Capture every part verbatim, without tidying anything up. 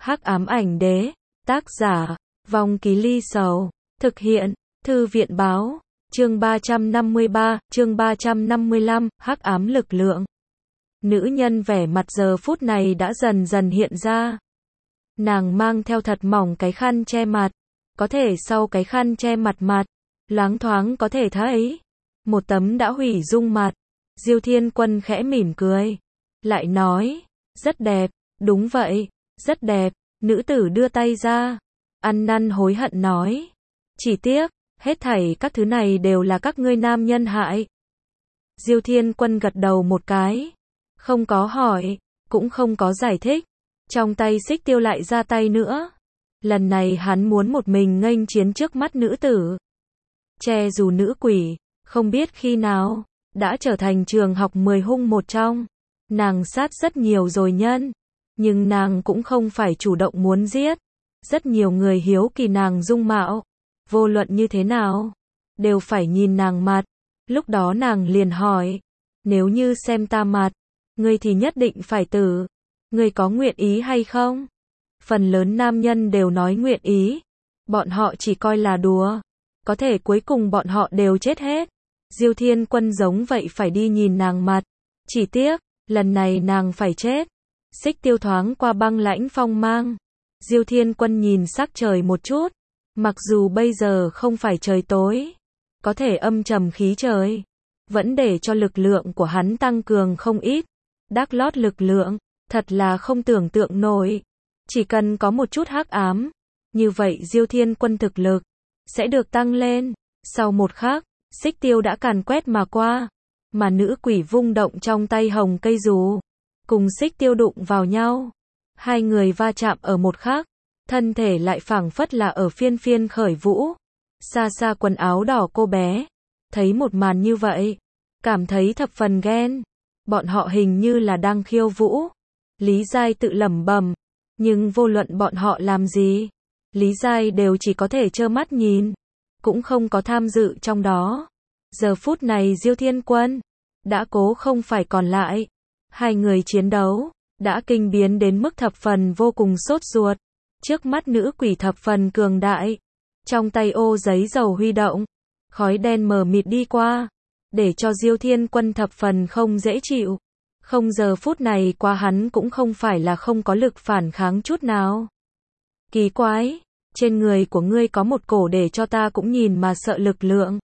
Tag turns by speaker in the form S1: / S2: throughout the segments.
S1: Hắc ám ảnh đế, tác giả, Vong Ký Ly Sầu, thực hiện, Thư viện báo, chương ba trăm năm mươi ba, chương ba trăm năm mươi lăm, hắc ám lực lượng. Nữ nhân vẻ mặt giờ phút này đã dần dần hiện ra. Nàng mang theo thật mỏng cái khăn che mặt, có thể sau cái khăn che mặt mặt, loáng thoáng có thể thấy một tấm đã hủy dung mặt. Diêu Thiên Quân khẽ mỉm cười, lại nói, rất đẹp, đúng vậy, rất đẹp. Nữ tử đưa tay ra, ăn năn hối hận nói, chỉ tiếc, hết thảy các thứ này đều là các ngươi nam nhân hại. Diêu Thiên Quân gật đầu một cái, không có hỏi, cũng không có giải thích. Trong tay Xích Tiêu lại ra tay nữa. Lần này hắn muốn một mình nghênh chiến trước mắt nữ tử. Che dù nữ quỷ, không biết khi nào, đã trở thành trường học mười hung một trong. Nàng sát rất nhiều rồi nhân, nhưng nàng cũng không phải chủ động muốn giết. Rất nhiều người hiếu kỳ nàng dung mạo, vô luận như thế nào, đều phải nhìn nàng mặt. Lúc đó nàng liền hỏi, nếu như xem ta mặt, ngươi thì nhất định phải tử. Ngươi có nguyện ý hay không? Phần lớn nam nhân đều nói nguyện ý. Bọn họ chỉ coi là đùa. Có thể cuối cùng bọn họ đều chết hết. Diêu Thiên Quân giống vậy phải đi nhìn nàng mặt. Chỉ tiếc, lần này nàng phải chết. Xích Tiêu thoáng qua băng lãnh phong mang. Diêu Thiên Quân nhìn sắc trời một chút. Mặc dù bây giờ không phải trời tối, có thể âm trầm khí trời, vẫn để cho lực lượng của hắn tăng cường không ít. Đắc lót lực lượng, thật là không tưởng tượng nổi. Chỉ cần có một chút hắc ám, như vậy Diêu Thiên Quân thực lực sẽ được tăng lên. Sau một khắc, Xích Tiêu đã càn quét mà qua, mà nữ quỷ vung động trong tay hồng cây dù, cùng Xích Tiêu đụng vào nhau. Hai người va chạm ở một khắc, thân thể lại phảng phất là ở phiên phiên khởi vũ. Xa xa quần áo đỏ cô bé, thấy một màn như vậy, cảm thấy thập phần ghen. Bọn họ hình như là đang khiêu vũ. Lý Giai tự lẩm bẩm, nhưng vô luận bọn họ làm gì, Lý Giai đều chỉ có thể trơ mắt nhìn, cũng không có tham dự trong đó. Giờ phút này Diêu Thiên Quân đã cố không phải còn lại. Hai người chiến đấu đã kinh biến đến mức thập phần vô cùng sốt ruột. Trước mắt nữ quỷ thập phần cường đại, trong tay ô giấy dầu huy động, khói đen mờ mịt đi qua, để cho Diêu Thiên Quân thập phần không dễ chịu. Không giờ phút này qua hắn cũng không phải là không có lực phản kháng chút nào. Kỳ quái, trên người của ngươi có một cổ để cho ta cũng nhìn mà sợ lực lượng.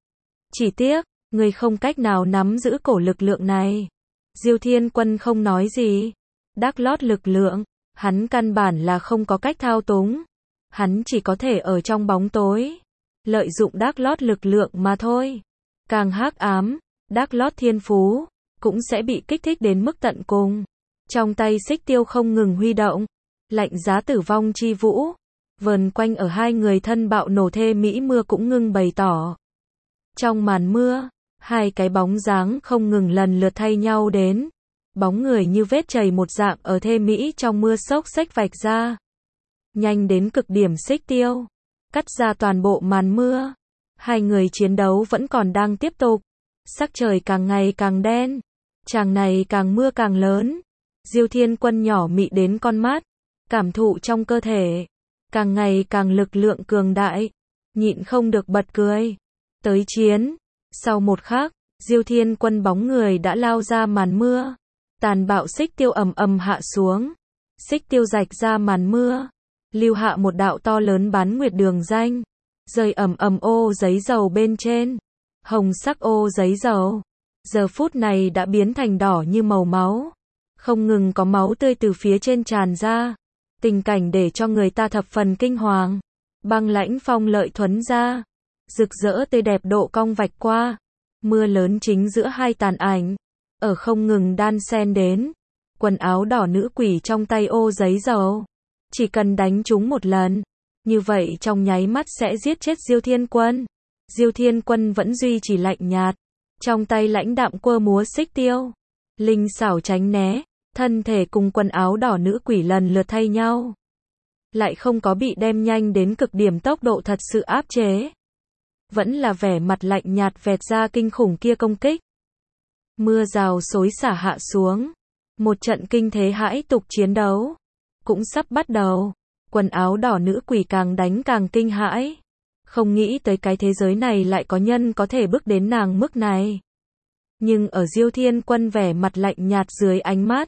S1: Chỉ tiếc, ngươi không cách nào nắm giữ cổ lực lượng này. Diêu Thiên Quân không nói gì. Đắc lót lực lượng, hắn căn bản là không có cách thao túng. Hắn chỉ có thể ở trong bóng tối, lợi dụng đắc lót lực lượng mà thôi. Càng hắc ám, đắc lót thiên phú cũng sẽ bị kích thích đến mức tận cùng. Trong tay Xích Tiêu không ngừng huy động, lạnh giá tử vong chi vũ, vờn quanh ở hai người thân bạo nổ thê mỹ mưa cũng ngưng bày tỏ. Trong màn mưa, hai cái bóng dáng không ngừng lần lượt thay nhau đến. Bóng người như vết chảy một dạng ở thê mỹ trong mưa xốc xếch vạch ra. Nhanh đến cực điểm Xích Tiêu, cắt ra toàn bộ màn mưa. Hai người chiến đấu vẫn còn đang tiếp tục. Sắc trời càng ngày càng đen, chàng này càng mưa càng lớn. Diêu Thiên Quân nhỏ mị đến con mắt, cảm thụ trong cơ thể càng ngày càng lực lượng cường đại, nhịn không được bật cười. Tới chiến. Sau một khắc, Diêu Thiên Quân bóng người đã lao ra màn mưa. Tàn bạo Xích Tiêu ầm ầm hạ xuống. Xích Tiêu rạch ra màn mưa, lưu hạ một đạo to lớn bán nguyệt đường danh, rơi ầm ầm ô giấy dầu bên trên. Hồng sắc ô giấy dầu, giờ phút này đã biến thành đỏ như màu máu. Không ngừng có máu tươi từ phía trên tràn ra. Tình cảnh để cho người ta thập phần kinh hoàng. Băng lãnh phong lợi thuấn ra, rực rỡ tươi đẹp độ cong vạch qua. Mưa lớn chính giữa hai tàn ảnh, ở không ngừng đan xen đến. Quần áo đỏ nữ quỷ trong tay ô giấy dầu, chỉ cần đánh chúng một lần, như vậy trong nháy mắt sẽ giết chết Diêu Thiên Quân. Diêu Thiên Quân vẫn duy trì lạnh nhạt, trong tay lãnh đạm quơ múa Xích Tiêu, linh xảo tránh né, thân thể cùng quần áo đỏ nữ quỷ lần lượt thay nhau, lại không có bị đem nhanh đến cực điểm tốc độ thật sự áp chế, vẫn là vẻ mặt lạnh nhạt vẹt ra kinh khủng kia công kích. Mưa rào xối xả hạ xuống, một trận kinh thế hãi tục chiến đấu, cũng sắp bắt đầu. Quần áo đỏ nữ quỷ càng đánh càng kinh hãi. Không nghĩ tới cái thế giới này lại có nhân có thể bước đến nàng mức này. Nhưng ở Diêu Thiên Quân vẻ mặt lạnh nhạt dưới ánh mắt,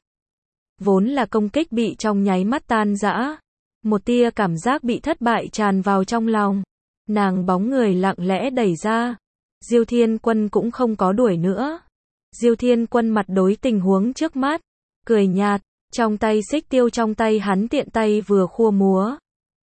S1: vốn là công kích bị trong nháy mắt tan rã. Một tia cảm giác bị thất bại tràn vào trong lòng. Nàng bóng người lặng lẽ đẩy ra. Diêu Thiên Quân cũng không có đuổi nữa. Diêu Thiên Quân mặt đối tình huống trước mắt, cười nhạt, trong tay xích tiêu trong tay hắn tiện tay vừa khua múa.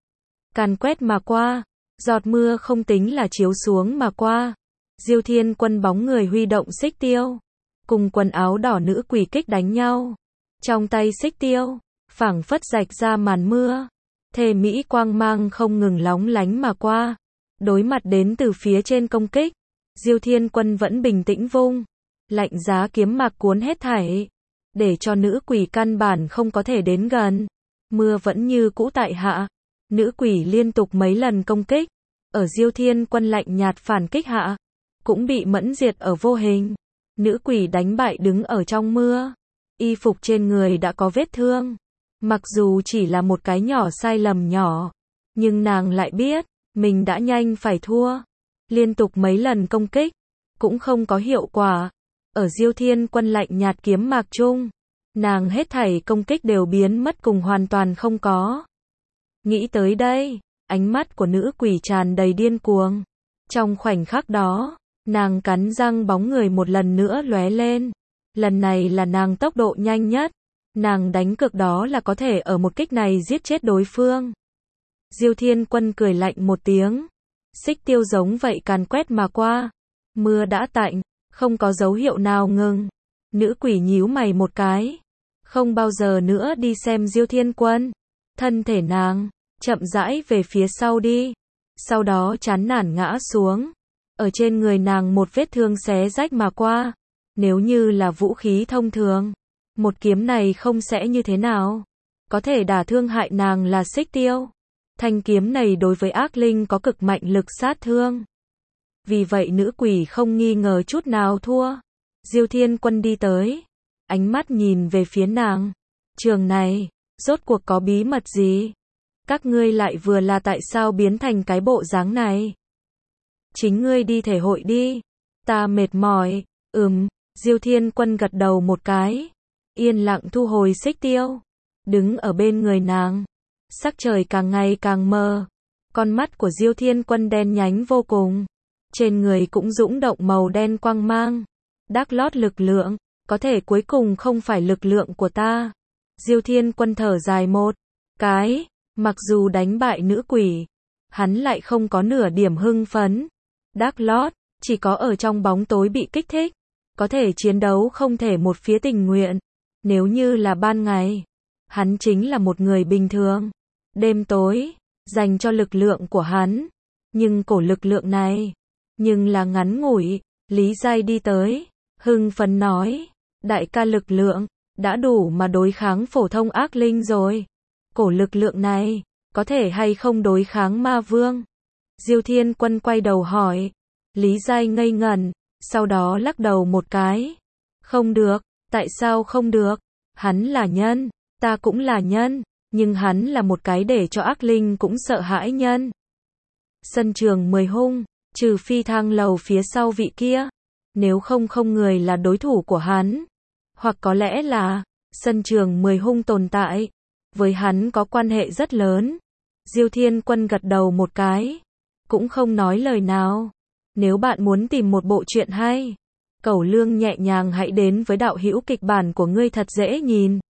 S1: Càn quét mà qua, giọt mưa không tính là chiếu xuống mà qua. Diêu Thiên Quân bóng người huy động xích tiêu, cùng quần áo đỏ nữ quỷ kích đánh nhau. Trong tay xích tiêu, phảng phất rạch ra màn mưa. Thề mỹ quang mang không ngừng lóng lánh mà qua. Đối mặt đến từ phía trên công kích, Diêu Thiên Quân vẫn bình tĩnh vung. Lạnh giá kiếm mạc cuốn hết thảy, để cho nữ quỷ căn bản không có thể đến gần. Mưa vẫn như cũ tại hạ. Nữ quỷ liên tục mấy lần công kích. Ở Diêu Thiên Quân lạnh nhạt phản kích hạ, cũng bị mẫn diệt ở vô hình. Nữ quỷ đánh bại đứng ở trong mưa. Y phục trên người đã có vết thương. Mặc dù chỉ là một cái nhỏ sai lầm nhỏ, nhưng nàng lại biết, mình đã nhanh phải thua. Liên tục mấy lần công kích, cũng không có hiệu quả. Ở Diêu Thiên Quân lạnh nhạt kiếm mạc chung, nàng hết thảy công kích đều biến mất cùng hoàn toàn không có. Nghĩ tới đây, ánh mắt của nữ quỷ tràn đầy điên cuồng. Trong khoảnh khắc đó, nàng cắn răng bóng người một lần nữa lóe lên. Lần này là nàng tốc độ nhanh nhất. Nàng đánh cược đó là có thể ở một kích này giết chết đối phương. Diêu Thiên Quân cười lạnh một tiếng. Xích tiêu giống vậy càn quét mà qua. Mưa đã tạnh, không có dấu hiệu nào ngừng. Nữ quỷ nhíu mày một cái. Không bao giờ nữa đi xem Diêu Thiên Quân. Thân thể nàng, chậm rãi về phía sau đi. Sau đó chán nản ngã xuống. Ở trên người nàng một vết thương xé rách mà qua. Nếu như là vũ khí thông thường, một kiếm này không sẽ như thế nào. Có thể đả thương hại nàng là xích tiêu. Thanh kiếm này đối với ác linh có cực mạnh lực sát thương. Vì vậy nữ quỷ không nghi ngờ chút nào thua. Diêu Thiên Quân đi tới. Ánh mắt nhìn về phía nàng. Trường này, rốt cuộc có bí mật gì? Các ngươi lại vừa là tại sao biến thành cái bộ dáng này? Chính ngươi đi thể hội đi. Ta mệt mỏi. Ừm, Diêu Thiên Quân gật đầu một cái. Yên lặng thu hồi xích tiêu. Đứng ở bên người nàng. Sắc trời càng ngày càng mờ. Con mắt của Diêu Thiên Quân đen nhánh vô cùng. Trên người cũng dũng động màu đen quang mang. Đắc lót lực lượng. Có thể cuối cùng không phải lực lượng của ta. Diêu Thiên Quân thở dài một cái. Mặc dù đánh bại nữ quỷ, hắn lại không có nửa điểm hưng phấn. Đắc lót, chỉ có ở trong bóng tối bị kích thích. Có thể chiến đấu không thể một phía tình nguyện. Nếu như là ban ngày, hắn chính là một người bình thường. Đêm tối, dành cho lực lượng của hắn. Nhưng cổ lực lượng này, nhưng là ngắn ngủi. Lý Giai đi tới, hưng phấn nói, đại ca lực lượng, đã đủ mà đối kháng phổ thông ác linh rồi. Cổ lực lượng này, có thể hay không đối kháng ma vương? Diêu Thiên Quân quay đầu hỏi. Lý Giai ngây ngẩn, sau đó lắc đầu một cái. Không được, tại sao không được? Hắn là nhân, ta cũng là nhân, nhưng hắn là một cái để cho ác linh cũng sợ hãi nhân. Sân trường mười hung, trừ phi thang lầu phía sau vị kia, nếu không không người là đối thủ của hắn. Hoặc có lẽ là, sân trường mười hung tồn tại, với hắn có quan hệ rất lớn. Diêu Thiên Quân gật đầu một cái, cũng không nói lời nào. Nếu bạn muốn tìm một bộ truyện hay, Cẩu Lương nhẹ nhàng hãy đến với đạo hữu kịch bản của ngươi thật dễ nhìn.